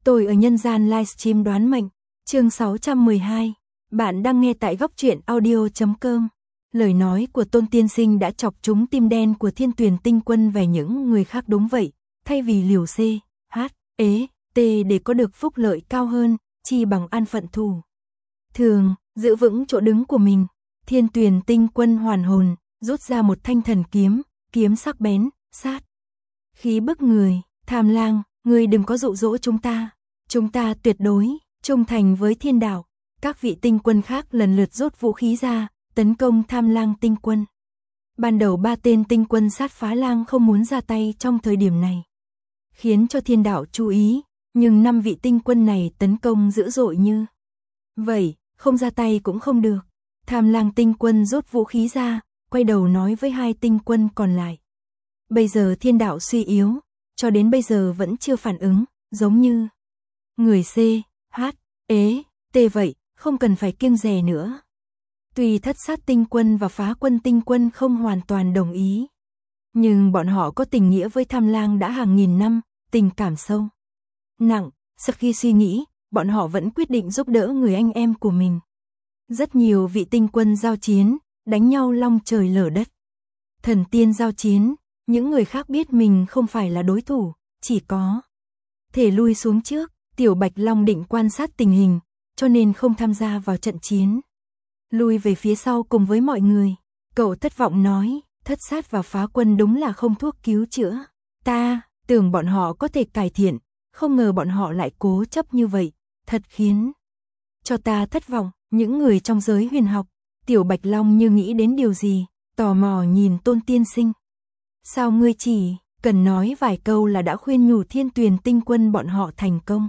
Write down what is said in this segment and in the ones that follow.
Tôi ở nhân gian livestream đoán mệnh, chương 612. Bạn đang nghe tại góc truyện audio.com. Lời nói của Tôn Tiên Sinh đã chọc trúng tim đen của Thiên Tuyền Tinh Quân về những người khác đúng vậy, thay vì liều C, H, E, T để có được phúc lợi cao hơn, chi bằng an phận thù thường, giữ vững chỗ đứng của mình. Thiên Tuyền Tinh Quân hoàn hồn, rút ra một thanh thần kiếm, kiếm sắc bén, sát khí bức người. Tham Lang, ngươi đừng có dụ dỗ chúng ta tuyệt đối trung thành với thiên đạo. Các vị tinh quân khác lần lượt rút vũ khí ra, tấn công Tham Lang tinh quân. Ban đầu 3 tên tinh quân sát phá lang không muốn ra tay trong thời điểm này, khiến cho thiên đạo chú ý, nhưng 5 vị tinh quân này tấn công dữ dội như vậy, không ra tay cũng không được. Tham Lang tinh quân rút vũ khí ra, quay đầu nói với 2 tinh quân còn lại: bây giờ thiên đạo suy yếu, cho đến bây giờ vẫn chưa phản ứng, giống như người C, H, E, T vậy, không cần phải kiêng dè nữa. Tuy Thất Sát tinh quân và Phá Quân tinh quân không hoàn toàn đồng ý, nhưng bọn họ có tình nghĩa với Tham Lang đã hàng nghìn năm, tình cảm sâu nặng. Sau khi suy nghĩ, bọn họ vẫn quyết định giúp đỡ người anh em của mình. Rất nhiều vị tinh quân giao chiến, đánh nhau long trời lở đất. Thần tiên giao chiến, những người khác biết mình không phải là đối thủ, chỉ có thể lui xuống trước. Tiểu Bạch Long định quan sát tình hình, cho nên không tham gia vào trận chiến, lui về phía sau cùng với mọi người. Cậu thất vọng nói: Thất Sát và Phá Quân đúng là không thuốc cứu chữa. Ta tưởng bọn họ có thể cải thiện, không ngờ bọn họ lại cố chấp như vậy, thật khiến cho ta thất vọng. Những người trong giới huyền học, Tiểu Bạch Long như nghĩ đến điều gì, tò mò nhìn Tôn Tiên Sinh. Sao ngươi chỉ cần nói vài câu là đã khuyên nhủ Thiên Tuyền Tinh Quân bọn họ thành công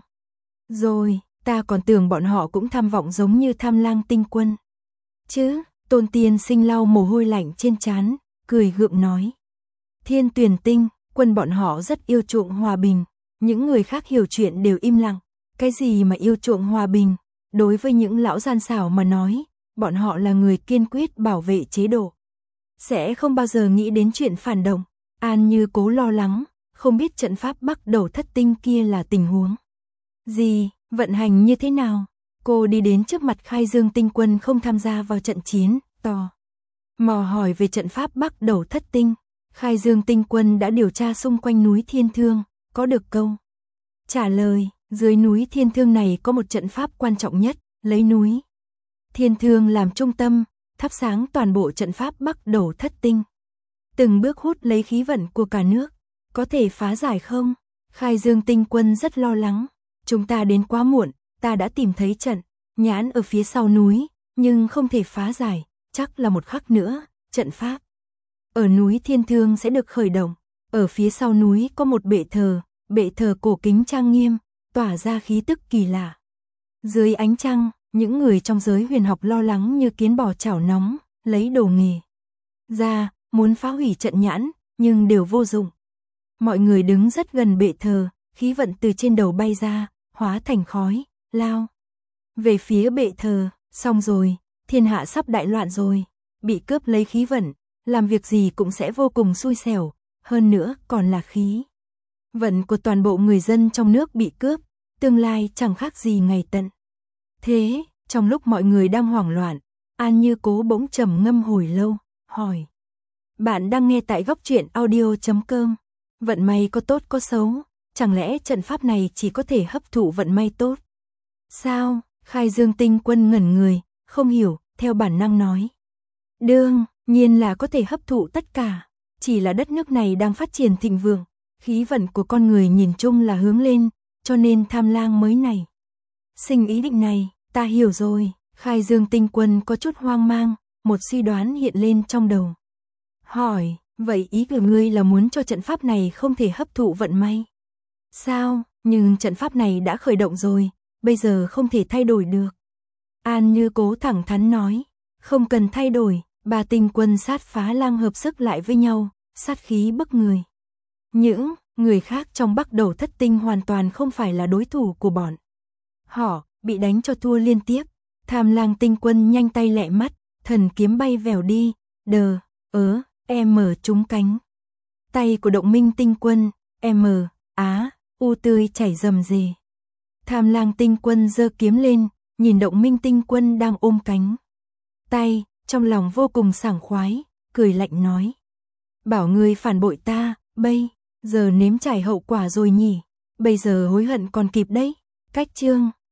rồi? Ta còn tưởng bọn họ cũng tham vọng giống như Tham Lang tinh quân chứ. Tôn Tiên Sinh lau mồ hôi lạnh trên trán, cười gượng nói: Thiên Tuyền Tinh Quân bọn họ rất yêu chuộng hòa bình. Những người khác hiểu chuyện đều im lặng. Cái gì mà yêu chuộng hòa bình? Đối với những lão gian xảo mà nói, bọn họ là người kiên quyết bảo vệ chế độ, sẽ không bao giờ nghĩ đến chuyện phản động. An Như Cố lo lắng, không biết trận pháp Bắc Đầu Thất Tinh kia là tình huống gì, vận hành như thế nào. Cô đi đến trước mặt Khai Dương Tinh Quân không tham gia vào trận chiến, tò mò hỏi về trận pháp Bắc Đầu Thất Tinh. Khai Dương Tinh Quân đã điều tra xung quanh núi Thiên Thương, có được câu trả lời: dưới núi Thiên Thương này có một trận pháp quan trọng nhất, lấy núi Thiên Thương làm trung tâm, thắp sáng toàn bộ trận pháp Bắc Đầu Thất Tinh, từng bước hút lấy khí vận của cả nước. Có thể phá giải không? Khai Dương Tinh Quân rất lo lắng. Chúng ta đến quá muộn, ta đã tìm thấy trận nhãn ở phía sau núi, nhưng không thể phá giải, chắc là một khắc nữa, trận pháp ở núi Thiên Thương sẽ được khởi động. Ở phía sau núi có một bệ thờ cổ kính trang nghiêm, tỏa ra khí tức kỳ lạ. Dưới ánh trăng, những người trong giới huyền học lo lắng như kiến bò chảo nóng, lấy đồ nghề ra, muốn phá hủy trận nhãn, nhưng đều vô dụng. Mọi người đứng rất gần bệ thờ, khí vận từ trên đầu bay ra, hóa thành khói, lao về phía bệ thờ. Xong rồi, thiên hạ sắp đại loạn rồi, bị cướp lấy khí vận, làm việc gì cũng sẽ vô cùng xui xẻo, hơn nữa còn là khí vận của toàn bộ người dân trong nước bị cướp, tương lai chẳng khác gì ngày tận thế. Trong lúc mọi người đang hoảng loạn, An Như Cố bỗng trầm ngâm hồi lâu, hỏi: bạn đang nghe tại góc truyện audio.com. Vận may có tốt có xấu, chẳng lẽ trận pháp này chỉ có thể hấp thụ vận may tốt sao? Khai Dương Tinh Quân ngẩn người, không hiểu, theo bản năng nói: đương nhiên là có thể hấp thụ tất cả, chỉ là đất nước này đang phát triển thịnh vượng, khí vận của con người nhìn chung là hướng lên, cho nên Tham Lang mới này sinh ý định này. Ta hiểu rồi. Khai Dương Tinh Quân có chút hoang mang, một suy đoán hiện lên trong đầu. Hỏi: vậy ý của ngươi là muốn cho trận pháp này không thể hấp thụ vận may sao? Nhưng trận pháp này đã khởi động rồi, bây giờ không thể thay đổi được. An Như Cố thẳng thắn nói: không cần thay đổi. 3 tinh quân sát phá lang hợp sức lại với nhau, sát khí bức người. Những người khác trong Bắc Đầu Thất Tinh hoàn toàn không phải là đối thủ của bọn họ, bị đánh cho thua liên tiếp. Tham Lang Tinh Quân nhanh tay lẹ mắt, thần kiếm bay vèo đi, trúng cánh tay của Động Minh Tinh Quân, U tươi chảy rầm rề. Tham Lang tinh quân giơ kiếm lên, nhìn Động Minh tinh quân đang ôm cánh tay, trong lòng vô cùng sảng khoái, cười lạnh nói. Bảo ngươi phản bội ta, bây giờ nếm trải hậu quả rồi nhỉ, bây giờ hối hận còn kịp đấy. Cách chương